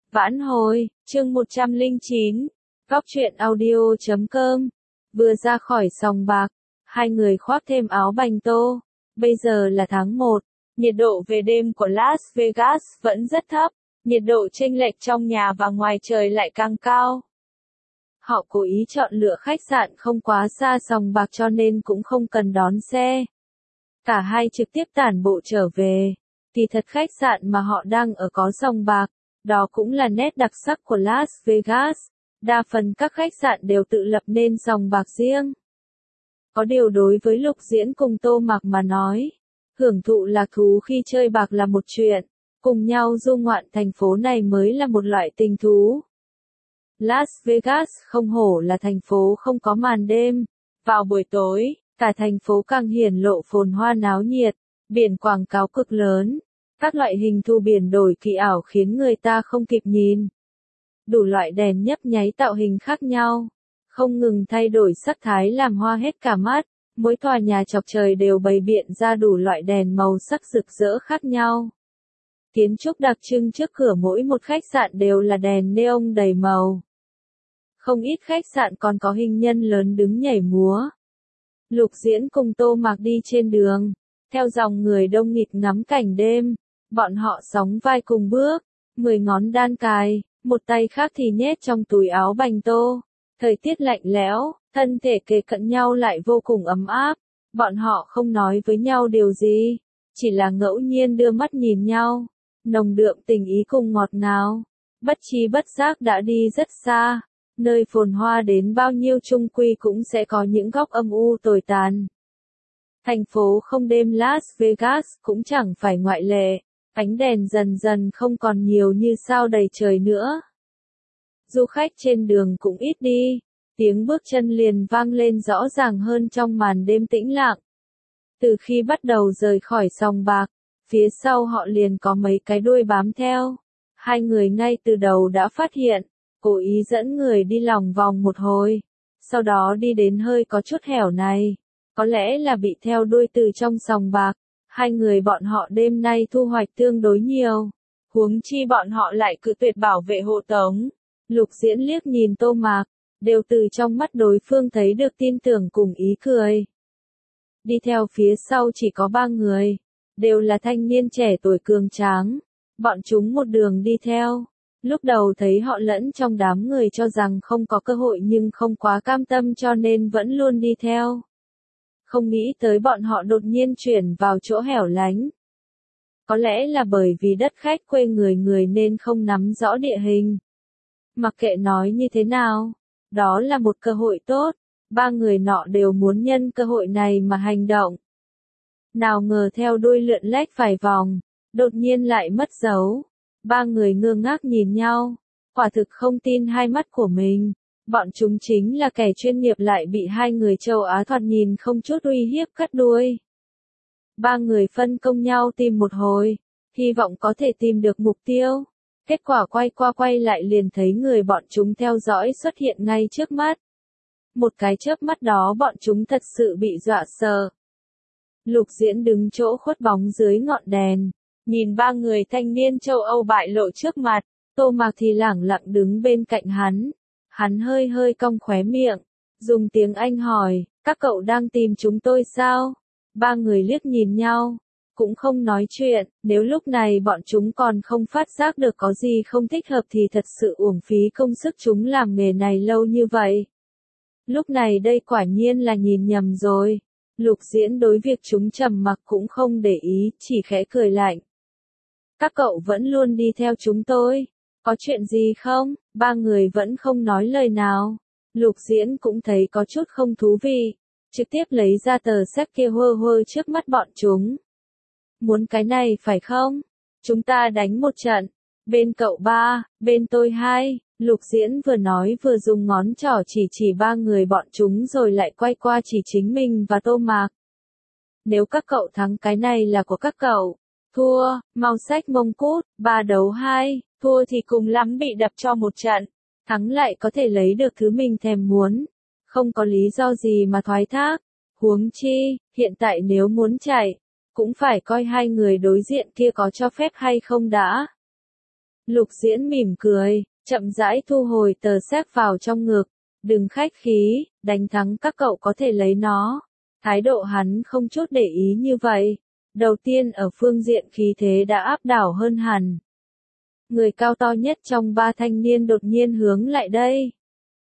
Vãn hồi, chương 109, góc truyện audio.com. Vừa ra khỏi sòng bạc, hai người khoác thêm áo bành tô. Bây giờ là tháng 1, nhiệt độ về đêm của Las Vegas vẫn rất thấp, nhiệt độ chênh lệch trong nhà và ngoài trời lại càng cao. Họ cố ý chọn lựa khách sạn không quá xa sòng bạc cho nên cũng không cần đón xe. Cả hai trực tiếp tản bộ trở về. Kỳ thật khách sạn mà họ đang ở có sòng bạc, đó cũng là nét đặc sắc của Las Vegas. Đa phần các khách sạn đều tự lập nên sòng bạc riêng. Có điều đối với Lục Diễn cùng Tô Mạc mà nói, hưởng thụ lạc thú khi chơi bạc là một chuyện, cùng nhau du ngoạn thành phố này mới là một loại tình thú. Las Vegas không hổ là thành phố không có màn đêm. Vào buổi tối, cả thành phố càng hiển lộ phồn hoa náo nhiệt, biển quảng cáo cực lớn, các loại hình thu biển đổi kỳ ảo khiến người ta không kịp nhìn. Đủ loại đèn nhấp nháy tạo hình khác nhau, không ngừng thay đổi sắc thái làm hoa hết cả mắt, mỗi tòa nhà chọc trời đều bày biện ra đủ loại đèn màu sắc rực rỡ khác nhau. Kiến trúc đặc trưng trước cửa mỗi một khách sạn đều là đèn neon đầy màu. Không ít khách sạn còn có hình nhân lớn đứng nhảy múa. Lục Diễn cùng Tô Mạc đi trên đường, theo dòng người đông nghịt ngắm cảnh đêm, bọn họ sóng vai cùng bước, 10 ngón đan cài, một tay khác thì nhét trong túi áo bành tô. Thời tiết lạnh lẽo, thân thể kề cận nhau lại vô cùng ấm áp, bọn họ không nói với nhau điều gì, chỉ là ngẫu nhiên đưa mắt nhìn nhau, nồng đượm tình ý cùng ngọt ngào, bất tri bất giác đã đi rất xa. Nơi phồn hoa đến bao nhiêu chung quy cũng sẽ có những góc âm u tồi tàn. Thành phố không đêm Las Vegas cũng chẳng phải ngoại lệ, ánh đèn dần dần không còn nhiều như sao đầy trời nữa. Du khách trên đường cũng ít đi, tiếng bước chân liền vang lên rõ ràng hơn trong màn đêm tĩnh lặng. Từ khi bắt đầu rời khỏi sòng bạc, phía sau họ liền có mấy cái đuôi bám theo. Hai người ngay từ đầu đã phát hiện, cố ý dẫn người đi lòng vòng một hồi, sau đó đi đến hơi có chút hẻo này, có lẽ là bị theo đuôi từ trong sòng bạc, hai người bọn họ đêm nay thu hoạch tương đối nhiều, huống chi bọn họ lại cự tuyệt bảo vệ hộ tống. Lục Diễn liếc nhìn Tô Mạc, đều từ trong mắt đối phương thấy được tin tưởng cùng ý cười. Đi theo phía sau chỉ có 3 người, đều là thanh niên trẻ tuổi cường tráng, bọn chúng một đường đi theo. Lúc đầu thấy họ lẫn trong đám người cho rằng không có cơ hội nhưng không quá cam tâm cho nên vẫn luôn đi theo. Không nghĩ tới bọn họ đột nhiên chuyển vào chỗ hẻo lánh. Có lẽ là bởi vì đất khách quê người nên không nắm rõ địa hình. Mặc kệ nói như thế nào, đó là một cơ hội tốt, 3 người nọ đều muốn nhân cơ hội này mà hành động. Nào ngờ theo đuôi lượn lách vài vòng, đột nhiên lại mất dấu. 3 người ngơ ngác nhìn nhau, quả thực không tin hai mắt của mình, bọn chúng chính là kẻ chuyên nghiệp lại bị hai người châu Á thoạt nhìn không chút uy hiếp cắt đuôi. 3 người phân công nhau tìm một hồi, hy vọng có thể tìm được mục tiêu, kết quả quay qua quay lại liền thấy người bọn chúng theo dõi xuất hiện ngay trước mắt. Một cái chớp mắt đó bọn chúng thật sự bị dọa sợ. Lục Diễn đứng chỗ khuất bóng dưới ngọn đèn, nhìn 3 người thanh niên châu Âu bại lộ trước mặt, Tô Mạc thì lẳng lặng đứng bên cạnh hắn. Hắn hơi hơi cong khóe miệng, dùng tiếng Anh hỏi, các cậu đang tìm chúng tôi sao? 3 người liếc nhìn nhau, cũng không nói chuyện, nếu lúc này bọn chúng còn không phát giác được có gì không thích hợp thì thật sự uổng phí công sức chúng làm nghề này lâu như vậy. Lúc này đây quả nhiên là nhìn nhầm rồi. Lục Diễn đối việc chúng trầm mặc cũng không để ý, chỉ khẽ cười lạnh. Các cậu vẫn luôn đi theo chúng tôi, có chuyện gì không? 3 người vẫn không nói lời nào. Lục Diễn cũng thấy có chút không thú vị, trực tiếp lấy ra tờ séc kia hơ hơ trước mắt bọn chúng. Muốn cái này phải không? Chúng ta đánh một trận, bên cậu 3, bên tôi 2. Lục Diễn vừa nói vừa dùng ngón trỏ chỉ 3 người bọn chúng rồi lại quay qua chỉ chính mình và Tô Mạc. Nếu các cậu thắng cái này là của các cậu, thua, mau xách mông cút, 3 đấu 2, thua thì cùng lắm bị đập cho một trận, thắng lại có thể lấy được thứ mình thèm muốn, không có lý do gì mà thoái thác, huống chi, hiện tại nếu muốn chạy, cũng phải coi hai người đối diện kia có cho phép hay không đã. Lục Diễn mỉm cười, chậm rãi thu hồi tờ séc vào trong ngực. Đừng khách khí, đánh thắng các cậu có thể lấy nó. Thái độ hắn không chút để ý như vậy. Đầu tiên ở phương diện khí thế đã áp đảo hơn hẳn. Người cao to nhất trong ba thanh niên đột nhiên hướng lại đây.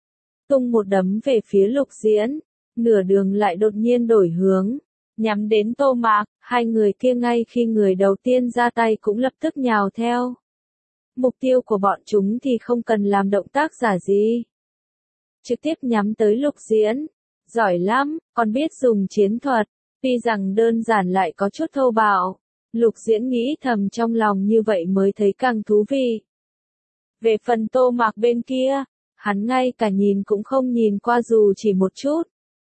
Tung một đấm về phía Lục Diễn. Nửa đường lại đột nhiên đổi hướng. Nhắm đến Tô Mạc, hai người kia ngay khi người đầu tiên ra tay cũng lập tức nhào theo. Mục tiêu của bọn chúng thì không cần làm động tác giả gì. Trực tiếp nhắm tới Lục Diễn. Giỏi lắm, còn biết dùng chiến thuật. Tuy rằng đơn giản lại có chút thô bạo. Lục Diễn nghĩ thầm trong lòng như vậy mới thấy càng thú vị. Về phần Tô Mạc bên kia, hắn ngay cả nhìn cũng không nhìn qua dù chỉ một chút.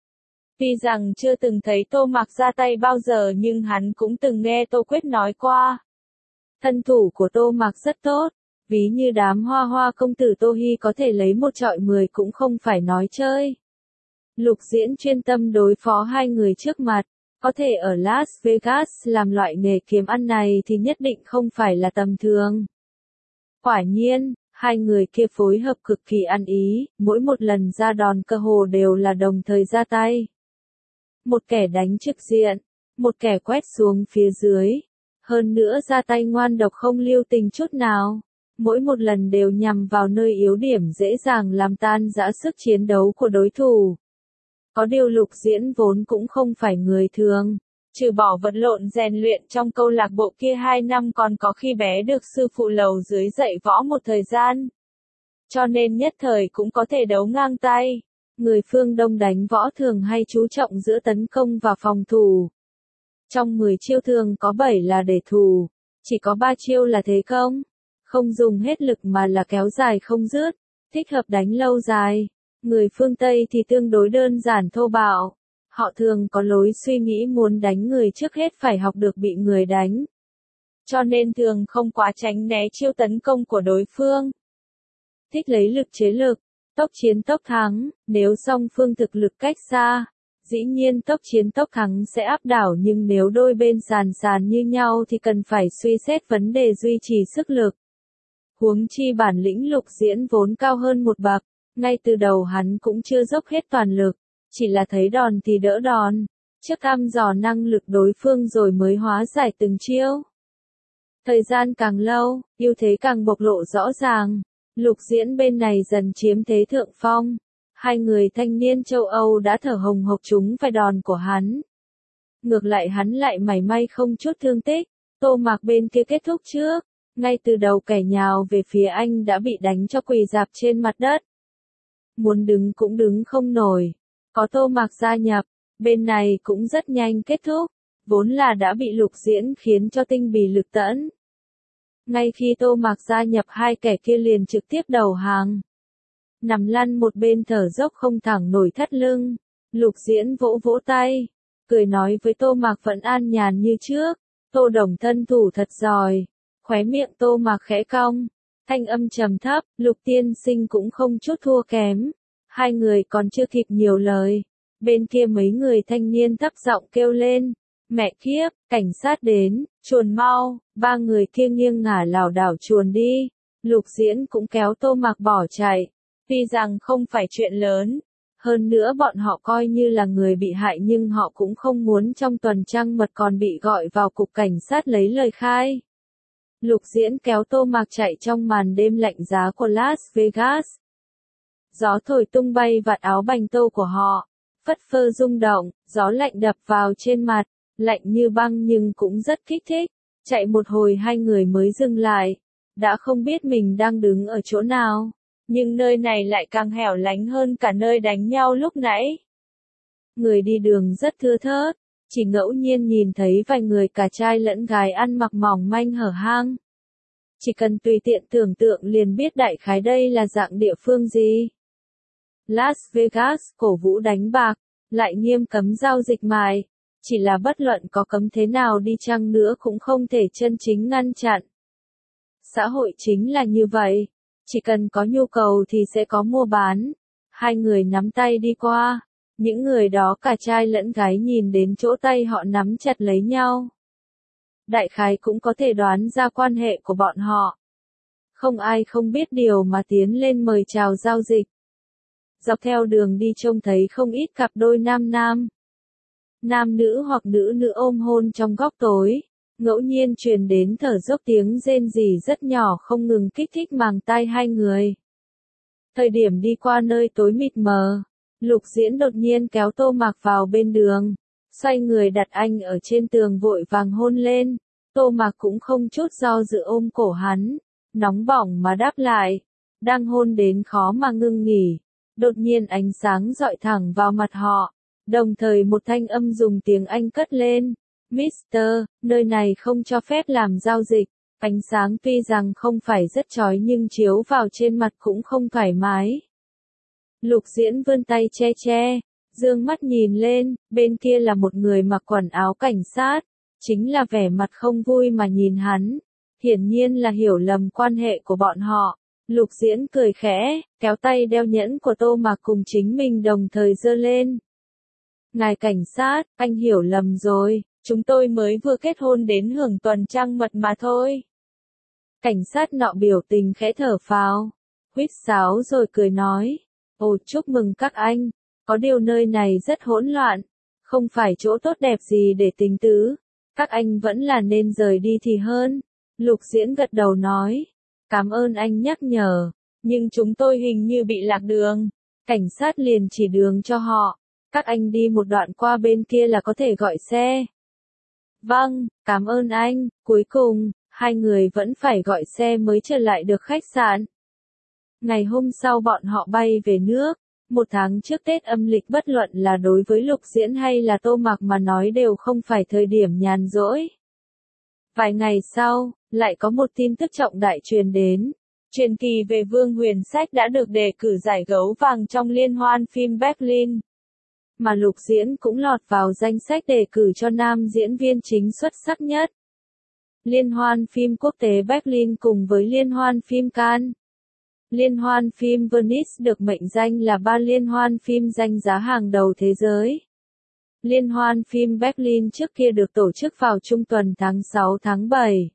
Tuy rằng chưa từng thấy Tô Mạc ra tay bao giờ nhưng hắn cũng từng nghe Tô Quyết nói qua. Thân thủ của Tô Mạc rất tốt, ví như đám hoa hoa công tử Tô Hy có thể lấy 1 chọi 10 cũng không phải nói chơi. Lục Diễn chuyên tâm đối phó hai người trước mặt, có thể ở Las Vegas làm loại nghề kiếm ăn này thì nhất định không phải là tầm thường. Quả nhiên, hai người kia phối hợp cực kỳ ăn ý, mỗi một lần ra đòn cơ hồ đều là đồng thời ra tay. Một kẻ đánh trực diện, một kẻ quét xuống phía dưới. Hơn nữa ra tay ngoan độc không lưu tình chút nào. Mỗi một lần đều nhằm vào nơi yếu điểm dễ dàng làm tan rã sức chiến đấu của đối thủ. Có điều Lục Diễn vốn cũng không phải người thường. Trừ bỏ vật lộn rèn luyện trong câu lạc bộ kia 2 năm còn có khi bé được sư phụ lầu dưới dạy võ một thời gian. Cho nên nhất thời cũng có thể đấu ngang tay. Người phương Đông đánh võ thường hay chú trọng giữa tấn công và phòng thủ. Trong 10 chiêu thường có 7 là để thủ, chỉ có 3 chiêu là thế công. Không dùng hết lực mà là kéo dài không dứt, thích hợp đánh lâu dài. Người phương Tây thì tương đối đơn giản thô bạo. Họ thường có lối suy nghĩ muốn đánh người trước hết phải học được bị người đánh. Cho nên thường không quá tránh né chiêu tấn công của đối phương. Thích lấy lực chế lực, tốc chiến tốc thắng, nếu song phương thực lực cách xa, dĩ nhiên tốc chiến tốc thắng sẽ áp đảo nhưng nếu đôi bên sàn như nhau thì cần phải suy xét vấn đề duy trì sức lực. Huống chi bản lĩnh Lục Diễn vốn cao hơn một bậc, ngay từ đầu hắn cũng chưa dốc hết toàn lực, chỉ là thấy đòn thì đỡ đòn, trước thăm dò năng lực đối phương rồi mới hóa giải từng chiêu. Thời gian càng lâu, ưu thế càng bộc lộ rõ ràng. Lục Diễn bên này dần chiếm thế thượng phong. Hai người thanh niên châu Âu đã thở hồng hộc trúng phải đòn của hắn. Ngược lại hắn lại mảy may không chút thương tích. Tô Mạc bên kia kết thúc trước. Ngay từ đầu kẻ nhào về phía anh đã bị đánh cho quỳ rạp trên mặt đất. Muốn đứng cũng đứng không nổi. Có Tô Mạc gia nhập, bên này cũng rất nhanh kết thúc. Vốn là đã bị Lục Diễn khiến cho tinh bì lực tẫn. Ngay khi Tô Mạc gia nhập hai kẻ kia liền trực tiếp đầu hàng. Nằm lăn một bên thở dốc không thẳng nổi thắt lưng. Lục Diễn vỗ vỗ tay, cười nói với Tô Mạc vẫn an nhàn như trước. Tô Đồng thân thủ thật giỏi. Khóe miệng Tô Mạc khẽ cong. Thanh âm trầm thấp, Lục tiên sinh cũng không chút thua kém. Hai người còn chưa kịp nhiều lời. Bên kia mấy người thanh niên thấp giọng kêu lên. Mẹ kiếp, cảnh sát đến, chuồn mau, ba người kia nghiêng ngả lảo đảo chuồn đi. Lục Diễn cũng kéo Tô Mạc bỏ chạy. Tuy rằng không phải chuyện lớn. Hơn nữa bọn họ coi như là người bị hại nhưng họ cũng không muốn trong tuần trăng mật còn bị gọi vào cục cảnh sát lấy lời khai. Lục Diễn kéo Tô Mạc chạy trong màn đêm lạnh giá của Las Vegas. Gió thổi tung bay vạt áo bành tô của họ. Phất phơ rung động, gió lạnh đập vào trên mặt. Lạnh như băng nhưng cũng rất kích thích. Chạy một hồi hai người mới dừng lại. Đã không biết mình đang đứng ở chỗ nào. Nhưng nơi này lại càng hẻo lánh hơn cả nơi đánh nhau lúc nãy. Người đi đường rất thưa thớt. Chỉ ngẫu nhiên nhìn thấy vài người cả trai lẫn gái ăn mặc mỏng manh hở hang. Chỉ cần tùy tiện tưởng tượng liền biết đại khái đây là dạng địa phương gì. Las Vegas cổ vũ đánh bạc, lại nghiêm cấm giao dịch mại. Chỉ là bất luận có cấm thế nào đi chăng nữa cũng không thể chân chính ngăn chặn. Xã hội chính là như vậy. Chỉ cần có nhu cầu thì sẽ có mua bán. Hai người nắm tay đi qua. Những người đó cả trai lẫn gái nhìn đến chỗ tay họ nắm chặt lấy nhau. Đại khái cũng có thể đoán ra quan hệ của bọn họ. Không ai không biết điều mà tiến lên mời chào giao dịch. Dọc theo đường đi trông thấy không ít cặp đôi nam nữ hoặc nữ nữ ôm hôn trong góc tối. Ngẫu nhiên truyền đến thở dốc tiếng rên rỉ rất nhỏ không ngừng kích thích màng tai hai người. Thời điểm đi qua nơi tối mịt mờ, Lục Diễn đột nhiên kéo Tô Mạc vào bên đường, xoay người đặt anh ở trên tường vội vàng hôn lên. Tô Mạc cũng không chút do dự ôm cổ hắn, nóng bỏng mà đáp lại, đang hôn đến khó mà ngưng nghỉ. Đột nhiên ánh sáng dọi thẳng vào mặt họ, đồng thời một thanh âm dùng tiếng Anh cất lên. Mister, nơi này không cho phép làm giao dịch. Ánh sáng tuy rằng không phải rất chói nhưng chiếu vào trên mặt cũng không thoải mái. Lục Diễn vươn tay che, dương mắt nhìn lên, bên kia là một người mặc quần áo cảnh sát, chính là vẻ mặt không vui mà nhìn hắn. Hiển nhiên là hiểu lầm quan hệ của bọn họ. Lục Diễn cười khẽ, kéo tay đeo nhẫn của Tô Mạc cùng chính mình đồng thời giơ lên. Ngài cảnh sát, anh hiểu lầm rồi, chúng tôi mới vừa kết hôn đến hưởng tuần trăng mật mà thôi. Cảnh sát nọ biểu tình khẽ thở phào, huýt sáo rồi cười nói, ồ chúc mừng các anh, có điều nơi này rất hỗn loạn, không phải chỗ tốt đẹp gì để tình tứ, các anh vẫn là nên rời đi thì hơn. Lục Diễn gật đầu nói, cảm ơn anh nhắc nhở, nhưng chúng tôi hình như bị lạc đường. Cảnh sát liền chỉ đường cho họ, các anh đi một đoạn qua bên kia là có thể gọi xe. Vâng, cảm ơn anh. Cuối cùng, hai người vẫn phải gọi xe mới trở lại được khách sạn. Ngày hôm sau bọn họ bay về nước. Một tháng trước Tết âm lịch bất luận là đối với Lục Diễn hay là Tô Mạc mà nói đều không phải thời điểm nhàn rỗi. Vài ngày sau, lại có một tin tức trọng đại truyền đến. Truyền kỳ về Vương Huyền Sách đã được đề cử giải gấu vàng trong liên hoan phim Berlin. Mà Lục Diễn cũng lọt vào danh sách đề cử cho nam diễn viên chính xuất sắc nhất. Liên hoan phim quốc tế Berlin cùng với liên hoan phim Cannes. Liên hoan phim Venice được mệnh danh là ba liên hoan phim danh giá hàng đầu thế giới. Liên hoan phim Berlin trước kia được tổ chức vào trung tuần tháng 6-7.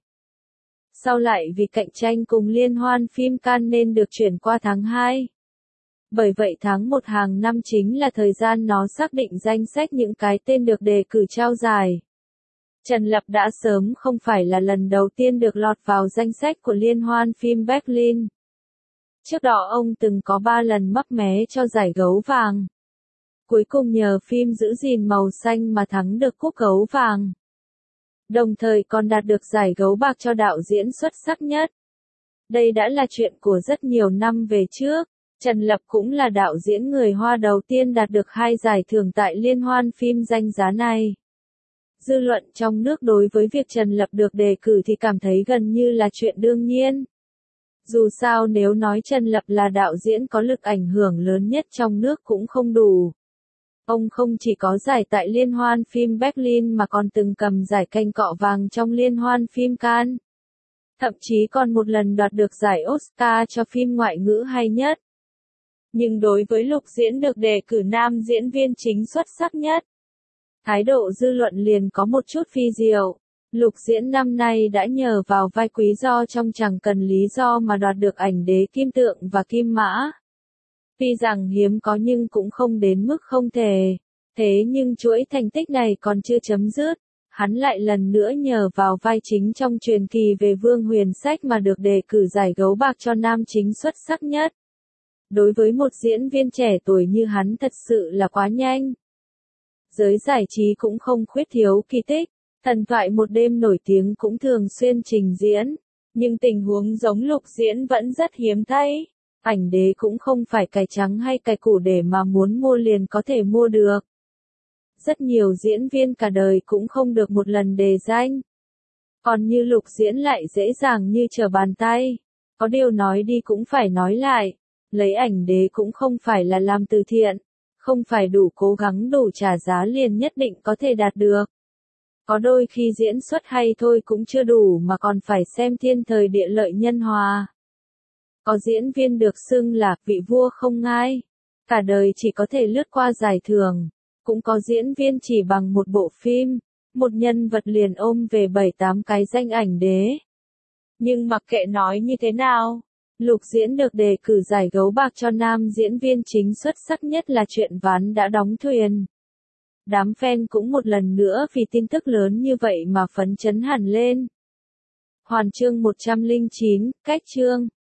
Sau lại vì cạnh tranh cùng liên hoan phim Cannes nên được chuyển qua tháng 2. Bởi vậy tháng 1 hàng năm chính là thời gian nó xác định danh sách những cái tên được đề cử trao giải. Trần Lập đã sớm không phải là lần đầu tiên được lọt vào danh sách của liên hoan phim Berlin. Trước đó ông từng có 3 lần mấp mé cho giải gấu vàng. Cuối cùng nhờ phim Giữ gìn màu xanh mà thắng được cúp gấu vàng. Đồng thời còn đạt được giải gấu bạc cho đạo diễn xuất sắc nhất. Đây đã là chuyện của rất nhiều năm về trước. Trần Lập cũng là đạo diễn người Hoa đầu tiên đạt được 2 giải thưởng tại liên hoan phim danh giá này. Dư luận trong nước đối với việc Trần Lập được đề cử thì cảm thấy gần như là chuyện đương nhiên. Dù sao nếu nói Trần Lập là đạo diễn có lực ảnh hưởng lớn nhất trong nước cũng không đủ. Ông không chỉ có giải tại liên hoan phim Berlin mà còn từng cầm giải cành cọ vàng trong liên hoan phim Cannes. Thậm chí còn một lần đoạt được giải Oscar cho phim ngoại ngữ hay nhất. Nhưng đối với Lục Diễn được đề cử nam diễn viên chính xuất sắc nhất, thái độ dư luận liền có một chút phi diệu. Lục Diễn năm nay đã nhờ vào vai quý do trong Chẳng Cần Lý Do mà đoạt được ảnh đế kim tượng và kim mã. Tuy rằng hiếm có nhưng cũng không đến mức không thể. Thế nhưng chuỗi thành tích này còn chưa chấm dứt. Hắn lại lần nữa nhờ vào vai chính trong truyền kỳ về Vương Huyền Sách mà được đề cử giải gấu bạc cho nam chính xuất sắc nhất. Đối với một diễn viên trẻ tuổi như hắn thật sự là quá nhanh. Giới giải trí cũng không khuyết thiếu kỳ tích. Thần thoại một đêm nổi tiếng cũng thường xuyên trình diễn. Nhưng tình huống giống Lục Diễn vẫn rất hiếm thấy. Ảnh đế cũng không phải cải trắng hay cải củ để mà muốn mua liền có thể mua được. Rất nhiều diễn viên cả đời cũng không được một lần đề danh. Còn như Lục Diễn lại dễ dàng như trở bàn tay. Có điều nói đi cũng phải nói lại. Lấy ảnh đế cũng không phải là làm từ thiện. Không phải đủ cố gắng đủ trả giá liền nhất định có thể đạt được. Có đôi khi diễn xuất hay thôi cũng chưa đủ mà còn phải xem thiên thời địa lợi nhân hòa. Có diễn viên được xưng là vị vua không ngai. Cả đời chỉ có thể lướt qua giải thưởng. Cũng có diễn viên chỉ bằng một bộ phim, một nhân vật liền ôm về 7-8 cái danh ảnh đế. Nhưng mặc kệ nói như thế nào, Lục Diễn được đề cử giải gấu bạc cho nam diễn viên chính xuất sắc nhất là chuyện Ván đã đóng thuyền. Đám fan cũng một lần nữa vì tin tức lớn như vậy mà phấn chấn hẳn lên. Hoàn chương 109, cách chương